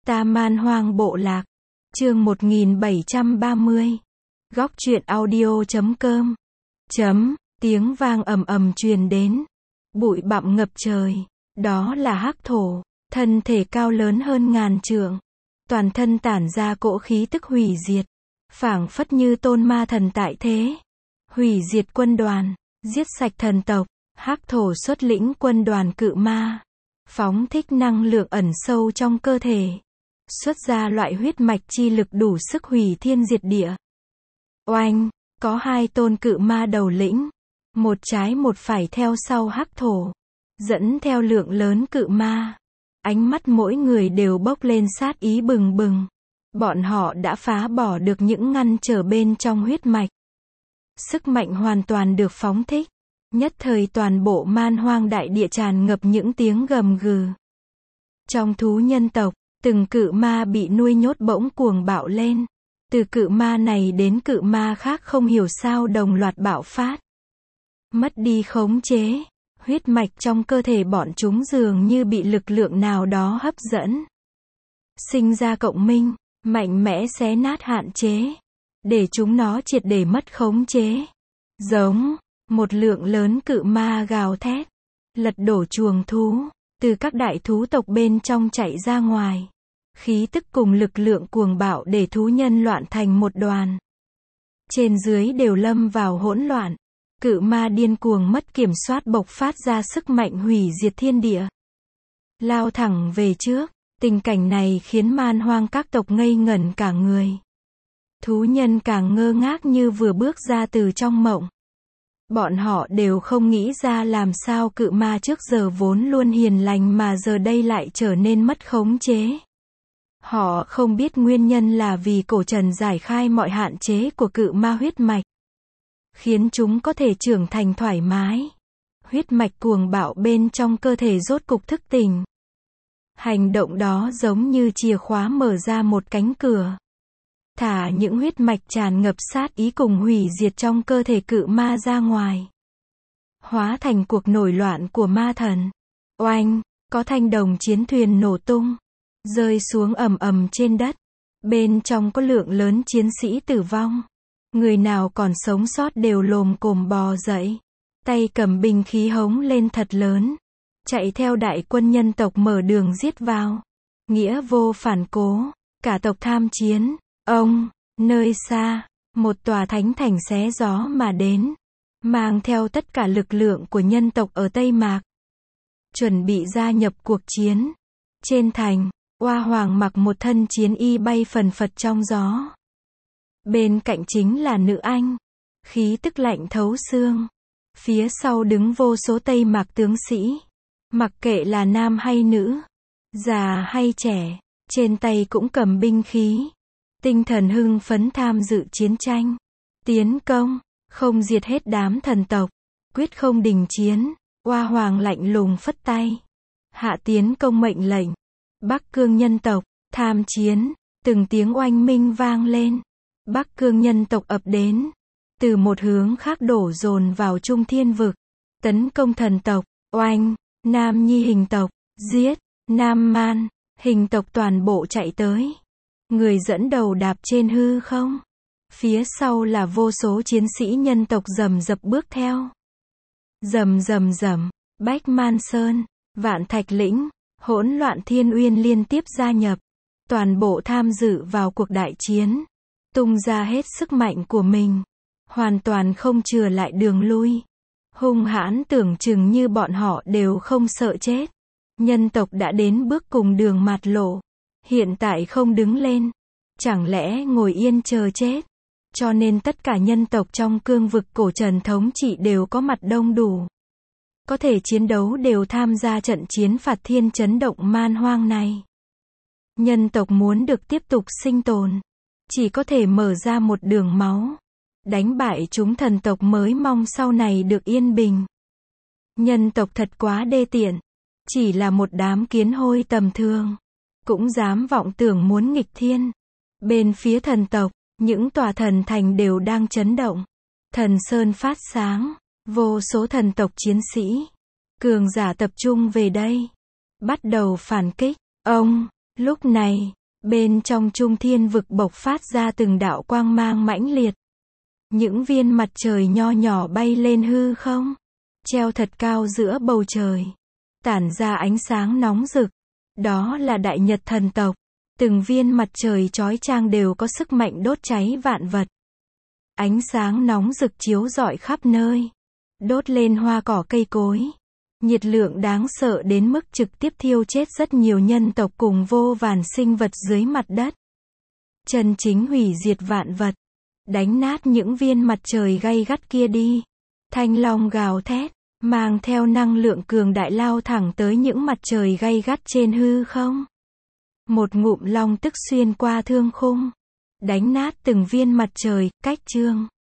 Ta Man Hoang Bộ Lạc. Chương 1730. Góc truyện audio.com. Tiếng vang ầm ầm truyền đến. Bụi bặm ngập trời. Đó là hắc thổ, thân thể cao lớn hơn ngàn trượng. Toàn thân tản ra cỗ khí tức hủy diệt. Phảng phất như tôn ma thần tại thế. Hủy diệt quân đoàn, giết sạch thần tộc. Hắc thổ xuất lĩnh quân đoàn cự ma. Phóng thích năng lượng ẩn sâu trong cơ thể. Xuất ra loại huyết mạch chi lực đủ sức hủy thiên diệt địa. Oanh, có hai tôn cự ma đầu lĩnh. Một trái một phải theo sau hắc thổ. Dẫn theo lượng lớn cự ma. Ánh mắt mỗi người đều bốc lên sát ý bừng bừng. Bọn họ đã phá bỏ được những ngăn trở bên trong huyết mạch. Sức mạnh hoàn toàn được phóng thích. Nhất thời toàn bộ man hoang đại địa tràn ngập những tiếng gầm gừ. Trong thú nhân tộc, từng cự ma bị nuôi nhốt bỗng cuồng bạo lên. Từ cự ma này đến cự ma khác không hiểu sao đồng loạt bạo phát. Mất đi khống chế, huyết mạch trong cơ thể bọn chúng dường như bị lực lượng nào đó hấp dẫn. Sinh ra cộng minh, mạnh mẽ xé nát hạn chế. Để chúng nó triệt để mất khống chế. Giống, một lượng lớn cự ma gào thét. Lật đổ chuồng thú, từ các đại thú tộc bên trong chạy ra ngoài. Khí tức cùng lực lượng cuồng bạo để thú nhân loạn thành một đoàn. Trên dưới đều lâm vào hỗn loạn. Cự ma điên cuồng mất kiểm soát bộc phát ra sức mạnh hủy diệt thiên địa. Lao thẳng về trước, tình cảnh này khiến man hoang các tộc ngây ngẩn cả người. Thú nhân càng ngơ ngác như vừa bước ra từ trong mộng. Bọn họ đều không nghĩ ra làm sao cự ma trước giờ vốn luôn hiền lành mà giờ đây lại trở nên mất khống chế. Họ không biết nguyên nhân là vì cổ trần giải khai mọi hạn chế của cự ma huyết mạch. Khiến chúng có thể trưởng thành thoải mái. Huyết mạch cuồng bạo bên trong cơ thể rốt cục thức tỉnh. Hành động đó giống như chìa khóa mở ra một cánh cửa. Thả những huyết mạch tràn ngập sát ý cùng hủy diệt trong cơ thể cự ma ra ngoài. Hóa thành cuộc nổi loạn của ma thần. Oanh, có thanh đồng chiến thuyền nổ tung. Rơi xuống ầm ầm trên đất. Bên trong có lượng lớn chiến sĩ tử vong. Người nào còn sống sót đều lồm cồm bò dậy. Tay cầm binh khí hống lên thật lớn. Chạy theo đại quân nhân tộc mở đường giết vào. Nghĩa vô phản cố. Cả tộc tham chiến. Ông, nơi xa, một tòa thánh thành xé gió mà đến. Mang theo tất cả lực lượng của nhân tộc ở Tây Mạc. Chuẩn bị gia nhập cuộc chiến. Trên thành, Oa Hoàng mặc một thân chiến y bay phần phật trong gió. Bên cạnh chính là nữ anh. Khí tức lạnh thấu xương. Phía sau đứng vô số Tây Mạc tướng sĩ. Mặc kệ là nam hay nữ, già hay trẻ, trên tay cũng cầm binh khí. Tinh thần hưng phấn tham dự chiến tranh. Tiến công, không diệt hết đám thần tộc. Quyết không đình chiến. Oa Hoàng lạnh lùng phất tay. Hạ tiến công mệnh lệnh. Bắc Cương nhân tộc, tham chiến. Từng tiếng oanh minh vang lên. Bắc Cương nhân tộc ập đến. Từ một hướng khác đổ dồn vào Trung Thiên Vực. Tấn công thần tộc. Oanh, Nam Nhi hình tộc. Giết, Nam Man. Hình tộc toàn bộ chạy tới. Người dẫn đầu đạp trên hư không. Phía sau là vô số chiến sĩ nhân tộc rầm rập bước theo. Rầm rầm rầm, Bách Man Sơn, Vạn Thạch Lĩnh, hỗn loạn Thiên Uyên liên tiếp gia nhập. Toàn bộ tham dự vào cuộc đại chiến. Tung ra hết sức mạnh của mình. Hoàn toàn không chừa lại đường lui. Hung hãn tưởng chừng như bọn họ đều không sợ chết. Nhân tộc đã đến bước cùng đường mạt lộ. Hiện tại không đứng lên. Chẳng lẽ ngồi yên chờ chết. Cho nên tất cả nhân tộc trong cương vực cổ trần thống trị đều có mặt đông đủ. Có thể chiến đấu đều tham gia trận chiến phạt thiên chấn động man hoang này. Nhân tộc muốn được tiếp tục sinh tồn. Chỉ có thể mở ra một đường máu. Đánh bại chúng thần tộc mới mong sau này được yên bình. Nhân tộc thật quá đê tiện. Chỉ là một đám kiến hôi tầm thường. Cũng dám vọng tưởng muốn nghịch thiên. Bên phía thần tộc, những tòa thần thành đều đang chấn động. Thần sơn phát sáng. Vô số thần tộc chiến sĩ. Cường giả tập trung về đây. Bắt đầu phản kích. Ông, lúc này, Bên trong trung thiên vực bộc phát ra từng đạo quang mang mãnh liệt. Những viên mặt trời nho nhỏ bay lên hư không, treo thật cao giữa bầu trời, tản ra ánh sáng nóng rực. Đó là đại nhật thần tộc. Từng viên mặt trời chói chang đều có sức mạnh đốt cháy vạn vật. Ánh sáng nóng rực chiếu rọi khắp nơi, đốt lên hoa cỏ cây cối. Nhiệt lượng đáng sợ đến mức trực tiếp thiêu chết rất nhiều nhân tộc cùng vô vàn sinh vật dưới mặt đất. Chân chính hủy diệt vạn vật. Đánh nát những viên mặt trời gay gắt kia đi. Thanh long gào thét, mang theo năng lượng cường đại lao thẳng tới những mặt trời gay gắt trên hư không. Một ngụm long tức xuyên qua thương khung, đánh nát từng viên mặt trời, cách chương.